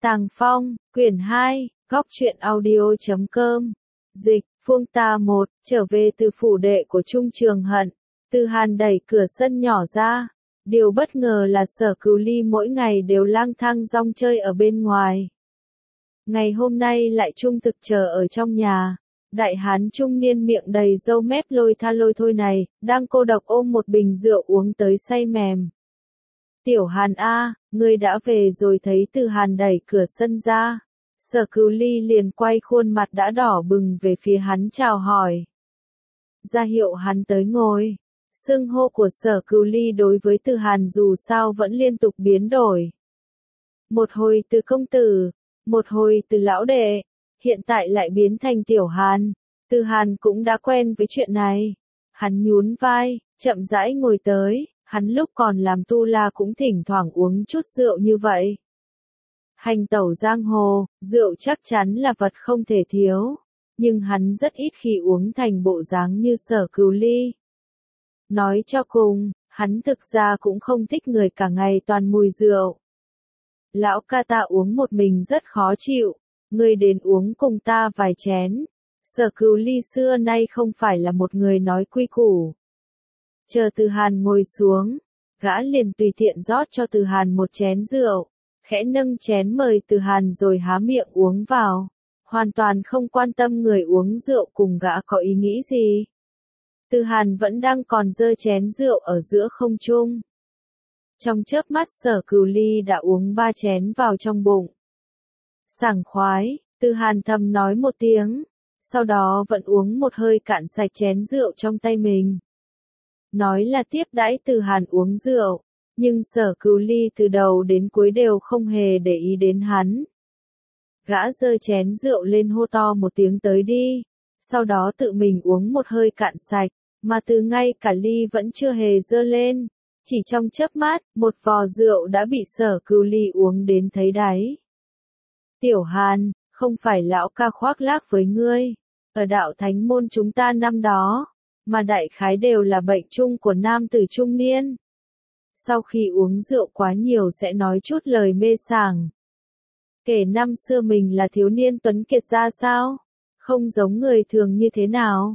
Tàng Phong, quyển 2, góc truyện audio.com. Dịch, Phương Ta 1, trở về từ phủ đệ của Trung Trường Hận. Từ Hàn đẩy cửa sân nhỏ ra. Điều bất ngờ là Sở Cửu Ly mỗi ngày đều lang thang rong chơi ở bên ngoài. Ngày hôm nay lại trung thực chờ ở trong nhà. Đại hán trung niên miệng đầy râu mép lôi tha lôi thôi này, đang cô độc ôm một bình rượu uống tới say mềm. Tiểu Hàn a, ngươi đã về rồi. Thấy Từ Hàn đẩy cửa sân ra. Sở Cửu Ly liền quay khuôn mặt đã đỏ bừng về phía hắn chào hỏi. Ra hiệu hắn tới ngồi. Xưng hô của Sở Cửu Ly đối với Từ Hàn dù sao vẫn liên tục biến đổi. Một hồi từ công tử, một hồi từ lão đệ, hiện tại lại biến thành Tiểu Hàn. Từ Hàn cũng đã quen với chuyện này. Hắn nhún vai, chậm rãi ngồi tới. Hắn lúc còn làm tu la cũng thỉnh thoảng uống chút rượu như vậy. Hành tẩu giang hồ, rượu chắc chắn là vật không thể thiếu. Nhưng hắn rất ít khi uống thành bộ dáng như Sở Cửu Ly. Nói cho cùng, hắn thực ra cũng không thích người cả ngày toàn mùi rượu. Lão ca, ta uống một mình rất khó chịu, ngươi đến uống cùng ta vài chén. Sở Cửu Ly xưa nay không phải là một người nói quy củ. Chờ Từ Hàn ngồi xuống, gã liền tùy tiện rót cho Từ Hàn một chén rượu, khẽ nâng chén mời Từ Hàn rồi há miệng uống vào, hoàn toàn không quan tâm người uống rượu cùng gã có ý nghĩ gì. Từ Hàn vẫn đang còn giơ chén rượu ở giữa không trung. Trong chớp mắt Sở Cửu Ly đã uống 3 chén vào trong bụng. Sảng khoái, Từ Hàn thầm nói một tiếng, sau đó vẫn uống một hơi cạn sạch chén rượu trong tay mình. Nói là tiếp đãi Từ Hàn uống rượu, nhưng Sở Cửu Ly từ đầu đến cuối đều không hề để ý đến hắn. Gã giơ chén rượu lên hô to một tiếng tới đi, sau đó tự mình uống một hơi cạn sạch, mà từ ngay cả ly vẫn chưa hề giơ lên. Chỉ trong chớp mắt, một vò rượu đã bị Sở Cửu Ly uống đến thấy đáy. Tiểu Hàn, không phải lão ca khoác lác với ngươi, ở đạo thánh môn chúng ta năm đó, mà đại khái đều là bệnh chung của nam tử trung niên. Sau khi uống rượu quá nhiều sẽ nói chút lời mê sảng. Kể năm xưa mình là thiếu niên tuấn kiệt ra sao? Không giống người thường như thế nào?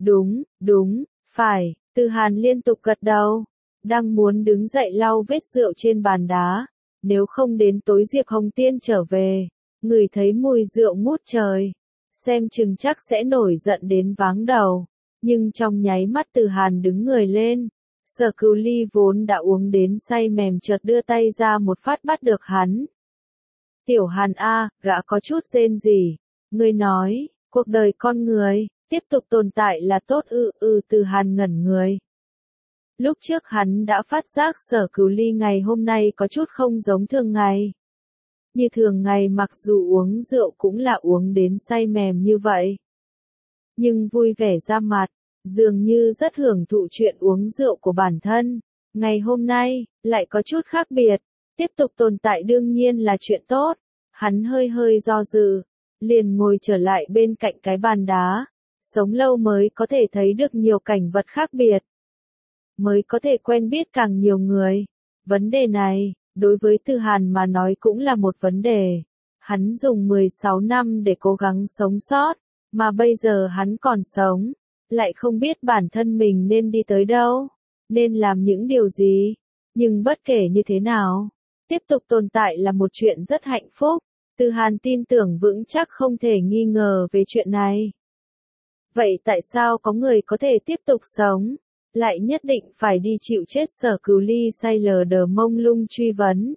Đúng, phải, Từ Hàn liên tục gật đầu. Đang muốn đứng dậy lau vết rượu trên bàn đá. Nếu không đến tối Diệp Hồng Tiên trở về, ngửi thấy mùi rượu ngút trời, xem chừng chắc sẽ nổi giận đến váng đầu. Nhưng trong nháy mắt Từ Hàn đứng người lên. Sở Cửu Ly vốn đã uống đến say mềm chợt đưa tay ra một phát bắt được hắn. Tiểu Hàn a, gã có chút rên rỉ. Ngươi nói, cuộc đời con người, tiếp tục tồn tại là tốt Từ Hàn ngẩn người. Lúc trước hắn đã phát giác Sở Cửu Ly ngày hôm nay có chút không giống thường ngày. Như thường ngày mặc dù uống rượu cũng là uống đến say mềm như vậy. Nhưng vui vẻ ra mặt, dường như rất hưởng thụ chuyện uống rượu của bản thân. Ngày hôm nay, lại có chút khác biệt. Tiếp tục tồn tại đương nhiên là chuyện tốt. Hắn hơi do dự, liền ngồi trở lại bên cạnh cái bàn đá. Sống lâu mới có thể thấy được nhiều cảnh vật khác biệt. Mới có thể quen biết càng nhiều người. Vấn đề này, đối với Từ Hàn mà nói cũng là một vấn đề. Hắn dùng 16 năm để cố gắng sống sót, mà bây giờ hắn còn sống, lại không biết bản thân mình nên đi tới đâu, nên làm những điều gì. Nhưng bất kể như thế nào, tiếp tục tồn tại là một chuyện rất hạnh phúc. Từ Hàn tin tưởng vững chắc không thể nghi ngờ về chuyện này. Vậy tại sao có người có thể tiếp tục sống, lại nhất định phải đi chịu chết? Sở Cửu Ly say lờ đờ mông lung truy vấn.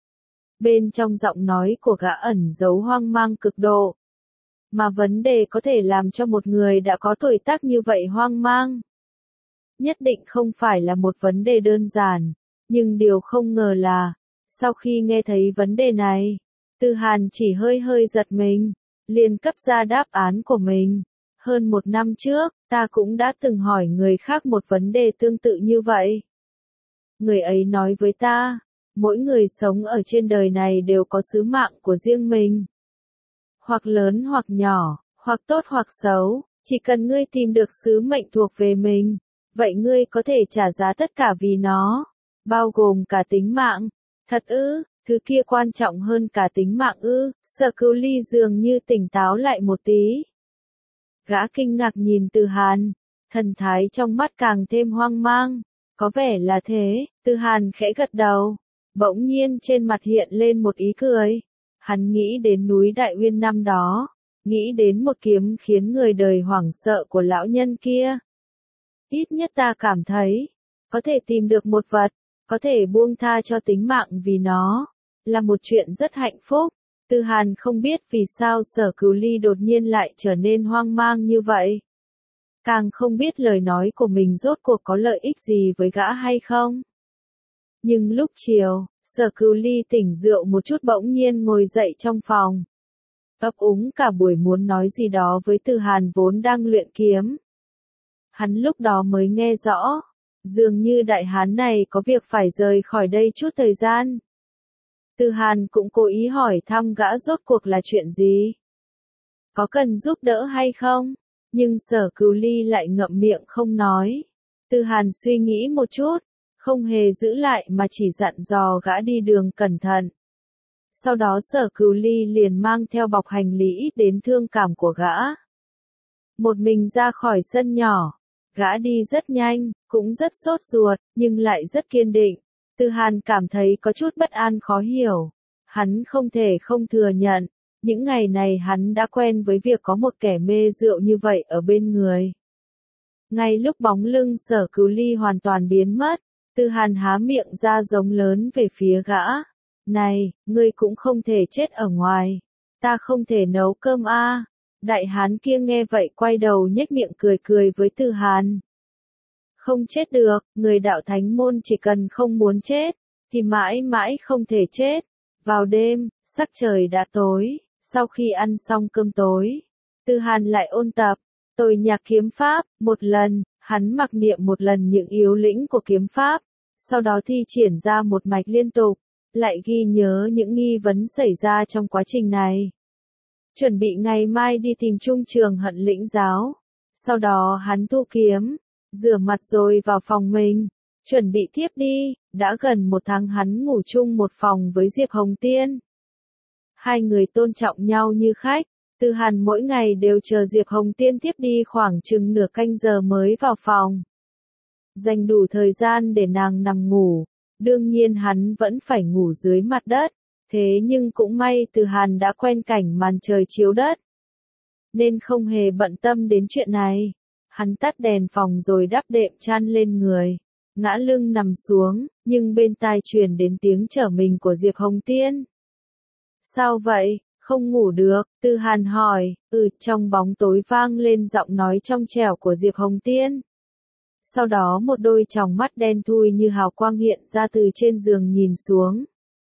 Bên trong giọng nói của gã ẩn giấu hoang mang cực độ. Mà vấn đề có thể làm cho một người đã có tuổi tác như vậy hoang mang. Nhất định không phải là một vấn đề đơn giản, nhưng điều không ngờ là, sau khi nghe thấy vấn đề này, Từ Hàn chỉ hơi giật mình, liền cấp ra đáp án của mình. Hơn 1 năm trước, ta cũng đã từng hỏi người khác một vấn đề tương tự như vậy. Người ấy nói với ta, mỗi người sống ở trên đời này đều có sứ mạng của riêng mình. Hoặc lớn hoặc nhỏ, hoặc tốt hoặc xấu, chỉ cần ngươi tìm được sứ mệnh thuộc về mình, vậy ngươi có thể trả giá tất cả vì nó, bao gồm cả tính mạng. Thật ư? Thứ kia quan trọng hơn cả tính mạng ư? Sở Cửu Ly dường như tỉnh táo lại một tí. Gã kinh ngạc nhìn Từ Hàn, thần thái trong mắt càng thêm hoang mang. Có vẻ là thế, Từ Hàn khẽ gật đầu. Bỗng nhiên trên mặt hiện lên một ý cười. Hắn nghĩ đến núi Đại Uyên năm đó, nghĩ đến một kiếm khiến người đời hoảng sợ của lão nhân kia. Ít nhất ta cảm thấy, có thể tìm được một vật, có thể buông tha cho tính mạng vì nó, là một chuyện rất hạnh phúc. Từ Hàn không biết vì sao Sở Cửu Ly đột nhiên lại trở nên hoang mang như vậy. Càng không biết lời nói của mình rốt cuộc có lợi ích gì với gã hay không. Nhưng lúc chiều, Sở Cửu Ly tỉnh rượu một chút bỗng nhiên ngồi dậy trong phòng. Ấp úng cả buổi muốn nói gì đó với Từ Hàn vốn đang luyện kiếm. Hắn lúc đó mới nghe rõ, dường như đại hán này có việc phải rời khỏi đây chút thời gian. Từ Hàn cũng cố ý hỏi thăm gã rốt cuộc là chuyện gì. Có cần giúp đỡ hay không? Nhưng Sở Cửu Ly lại ngậm miệng không nói. Từ Hàn suy nghĩ một chút, không hề giữ lại mà chỉ dặn dò gã đi đường cẩn thận. Sau đó Sở Cửu Ly liền mang theo bọc hành lý đến thương cảm của gã. Một mình ra khỏi sân nhỏ, gã đi rất nhanh, cũng rất sốt ruột, nhưng lại rất kiên định. Từ Hàn cảm thấy có chút bất an khó hiểu. Hắn không thể không thừa nhận, những ngày này hắn đã quen với việc có một kẻ mê rượu như vậy ở bên người. Ngay lúc bóng lưng Sở Cửu Ly hoàn toàn biến mất, Từ Hàn há miệng ra giống lớn về phía gã. Này, ngươi cũng không thể chết ở ngoài. Ta không thể nấu cơm a. Đại hán kia nghe vậy quay đầu nhếch miệng cười cười với Từ Hàn. Không chết được, người đạo thánh môn chỉ cần không muốn chết, thì mãi mãi không thể chết. Vào đêm, sắc trời đã tối, sau khi ăn xong cơm tối, Từ Hàn lại ôn tập, tôi nhạc kiếm pháp, một lần, hắn mặc niệm một lần những yếu lĩnh của kiếm pháp, sau đó thi triển ra một mạch liên tục, lại ghi nhớ những nghi vấn xảy ra trong quá trình này. Chuẩn bị ngày mai đi tìm Trung Trường Hận lĩnh giáo. Sau đó hắn thu kiếm, rửa mặt rồi vào phòng mình, chuẩn bị tiếp đi. Đã gần một tháng hắn ngủ chung một phòng với Diệp Hồng Tiên. Hai người tôn trọng nhau như khách. Từ Hàn mỗi ngày đều chờ Diệp Hồng Tiên tiếp đi khoảng chừng nửa canh giờ mới vào phòng. Dành đủ thời gian để nàng nằm ngủ. Đương nhiên hắn vẫn phải ngủ dưới mặt đất. Thế nhưng cũng may Từ Hàn đã quen cảnh màn trời chiếu đất, nên không hề bận tâm đến chuyện này. Hắn tắt đèn phòng rồi đắp đệm chăn lên người, ngã lưng nằm xuống, nhưng bên tai truyền đến tiếng trở mình của Diệp Hồng Tiên. Sao vậy, không ngủ được? Từ Hàn hỏi. Trong bóng tối vang lên giọng nói trong trẻo của Diệp Hồng Tiên. Sau đó một đôi tròng mắt đen thui như hào quang hiện ra từ trên giường nhìn xuống.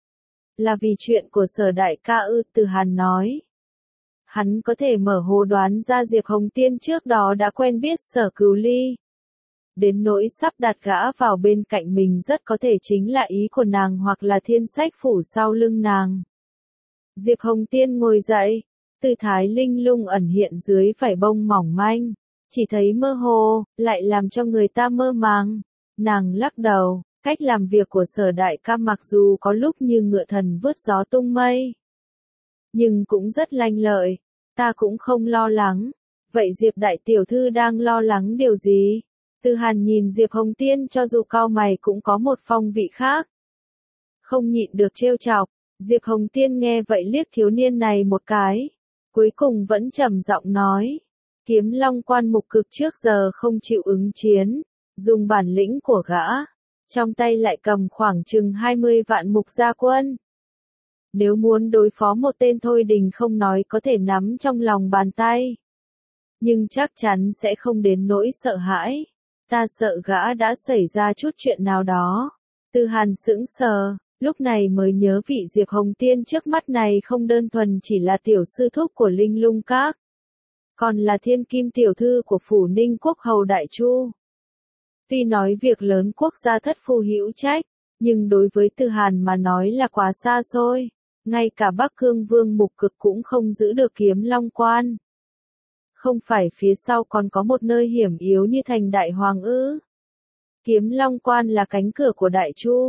Là vì chuyện của Sở đại ca ư? Từ Hàn nói. Hắn có thể mở hồ đoán ra Diệp Hồng Tiên trước đó đã quen biết Sở Cửu Ly. Đến nỗi sắp đặt gã vào bên cạnh mình rất có thể chính là ý của nàng hoặc là thiên sách phủ sau lưng nàng. Diệp Hồng Tiên ngồi dậy, tư thái linh lung ẩn hiện dưới vải bông mỏng manh, chỉ thấy mơ hồ, lại làm cho người ta mơ màng. Nàng lắc đầu. Cách làm việc của Sở đại ca mặc dù có lúc như ngựa thần vướt gió tung mây, nhưng cũng rất lanh lợi. Ta cũng không lo lắng. Vậy Diệp đại tiểu thư đang lo lắng điều gì? Từ Hàn nhìn Diệp Hồng Tiên cho dù cau mày cũng có một phong vị khác. Không nhịn được trêu chọc. Diệp Hồng Tiên nghe vậy liếc thiếu niên này một cái. Cuối cùng vẫn trầm giọng nói. Kiếm Long Quan Mục Cực trước giờ không chịu ứng chiến. Dùng bản lĩnh của gã. Trong tay lại cầm khoảng chừng 20 vạn mục gia quân. Nếu muốn đối phó một tên Thôi Đình không nói có thể nắm trong lòng bàn tay, nhưng chắc chắn sẽ không đến nỗi sợ hãi. Ta sợ gã đã xảy ra chút chuyện nào đó. Từ Hàn sững sờ, lúc này mới nhớ vị Diệp Hồng Tiên trước mắt này không đơn thuần chỉ là tiểu sư thúc của Linh Lung Các, còn là thiên kim tiểu thư của phủ Ninh Quốc hầu Đại Chu. Tuy nói việc lớn quốc gia thất phu hữu trách, nhưng đối với Từ Hàn mà nói là quá xa xôi. Ngay cả Bắc Cương Vương Mục Cực cũng không giữ được Kiếm Long Quan. Không phải phía sau còn có một nơi hiểm yếu như thành Đại Hoàng ư? Kiếm Long Quan là cánh cửa của Đại Chu.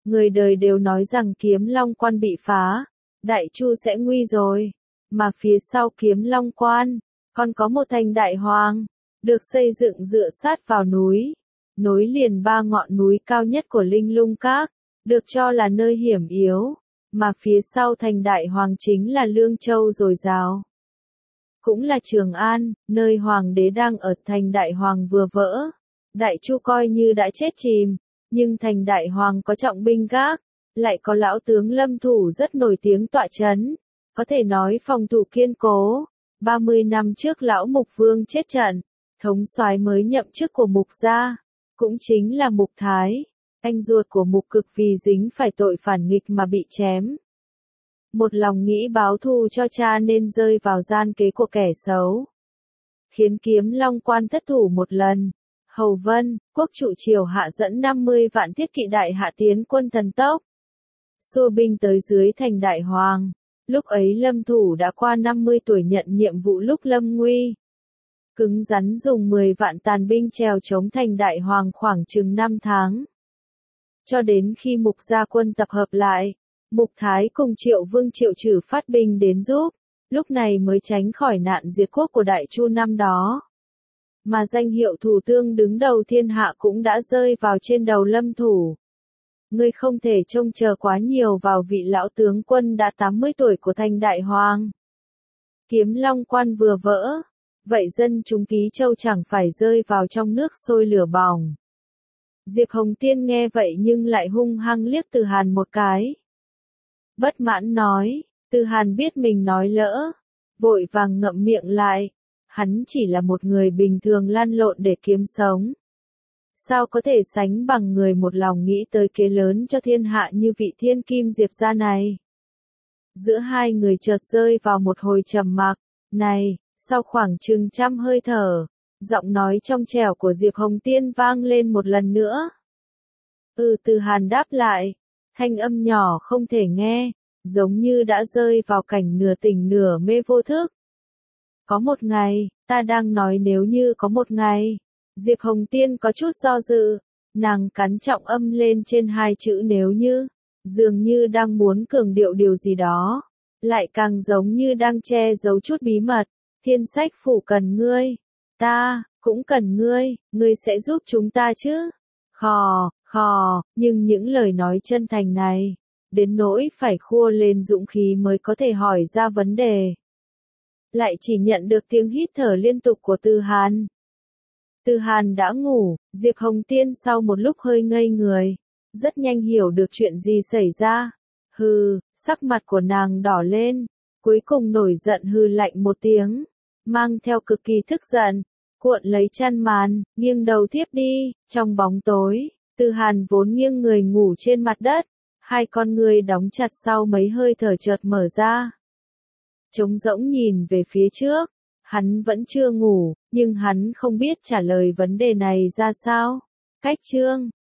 Người đời đều nói rằng Kiếm Long Quan bị phá, Đại Chu sẽ nguy rồi. Mà phía sau Kiếm Long Quan, còn có một thành Đại Hoàng, được xây dựng dựa sát vào núi, nối liền 3 ngọn núi cao nhất của Linh Lung Các, được cho là nơi hiểm yếu, mà phía sau thành Đại Hoàng chính là Lương Châu dồi dào. Cũng là Trường An, nơi Hoàng đế đang ở. Thành Đại Hoàng vừa vỡ, Đại Chu coi như đã chết chìm, nhưng thành Đại Hoàng có trọng binh gác, lại có lão tướng Lâm Thủ rất nổi tiếng tọa chấn, có thể nói phòng thủ kiên cố. 30 năm trước lão Mục Vương chết trận, thống soái mới nhậm chức của Mục gia, cũng chính là Mục Thái, anh ruột của Mục Cực vì dính phải tội phản nghịch mà bị chém. Một lòng nghĩ báo thù cho cha nên rơi vào gian kế của kẻ xấu, khiến Kiếm Long Quan thất thủ một lần. Hầu Vân, quốc trụ triều hạ dẫn 50 vạn thiết kỵ đại hạ tiến quân thần tốc, xua binh tới dưới thành Đại Hoàng. Lúc ấy Lâm Thủ đã qua 50 tuổi nhận nhiệm vụ lúc lâm nguy. Cứng rắn dùng 10 vạn tàn binh trèo chống thành Đại Hoàng khoảng chừng 5 tháng. Cho đến khi Mục gia quân tập hợp lại, Mục Thái cùng Triệu Vương Triệu Trử phát binh đến giúp, lúc này mới tránh khỏi nạn diệt quốc của Đại Chu năm đó. Mà danh hiệu thủ tướng đứng đầu thiên hạ cũng đã rơi vào trên đầu Lâm Thủ. Ngươi không thể trông chờ quá nhiều vào vị lão tướng quân đã 80 tuổi của thành Đại Hoàng. Kiếm Long Quan vừa vỡ, vậy dân chúng Ký Châu chẳng phải rơi vào trong nước sôi lửa bỏng. Diệp Hồng Tiên nghe vậy nhưng lại hung hăng liếc Từ Hàn một cái. Bất mãn nói, Từ Hàn biết mình nói lỡ, vội vàng ngậm miệng lại. Hắn chỉ là một người bình thường lăn lộn để kiếm sống. Sao có thể sánh bằng người một lòng nghĩ tới kế lớn cho thiên hạ như vị thiên kim Diệp gia này. Giữa hai người chợt rơi vào một hồi trầm mặc. Này, sau khoảng chừng 100 hơi thở, giọng nói trong trẻo của Diệp Hồng Tiên vang lên một lần nữa. Từ Hàn đáp lại, thanh âm nhỏ không thể nghe, giống như đã rơi vào cảnh nửa tỉnh nửa mê vô thức. Có một ngày, ta đang nói nếu như có một ngày. Diệp Hồng Tiên có chút do dự, nàng cắn trọng âm lên trên hai chữ nếu như, dường như đang muốn cường điệu điều gì đó, lại càng giống như đang che giấu chút bí mật. Thiên Sách phủ cần ngươi, ta cũng cần ngươi sẽ giúp chúng ta chứ? Khò, nhưng những lời nói chân thành này, đến nỗi phải khua lên dũng khí mới có thể hỏi ra vấn đề. Lại chỉ nhận được tiếng hít thở liên tục của Từ Hàn. Từ Hàn đã ngủ, Diệp Hồng Tiên sau một lúc hơi ngây người, rất nhanh hiểu được chuyện gì xảy ra. Sắc mặt của nàng đỏ lên, cuối cùng nổi giận hừ lạnh một tiếng, mang theo cực kỳ tức giận, cuộn lấy chăn màn, nghiêng đầu thiếp đi. Trong bóng tối, Từ Hàn vốn nghiêng người ngủ trên mặt đất, hai con ngươi đóng chặt sau mấy hơi thở chợt mở ra. Trống rỗng nhìn về phía trước, hắn vẫn chưa ngủ, nhưng hắn không biết trả lời vấn đề này ra sao. Cách chương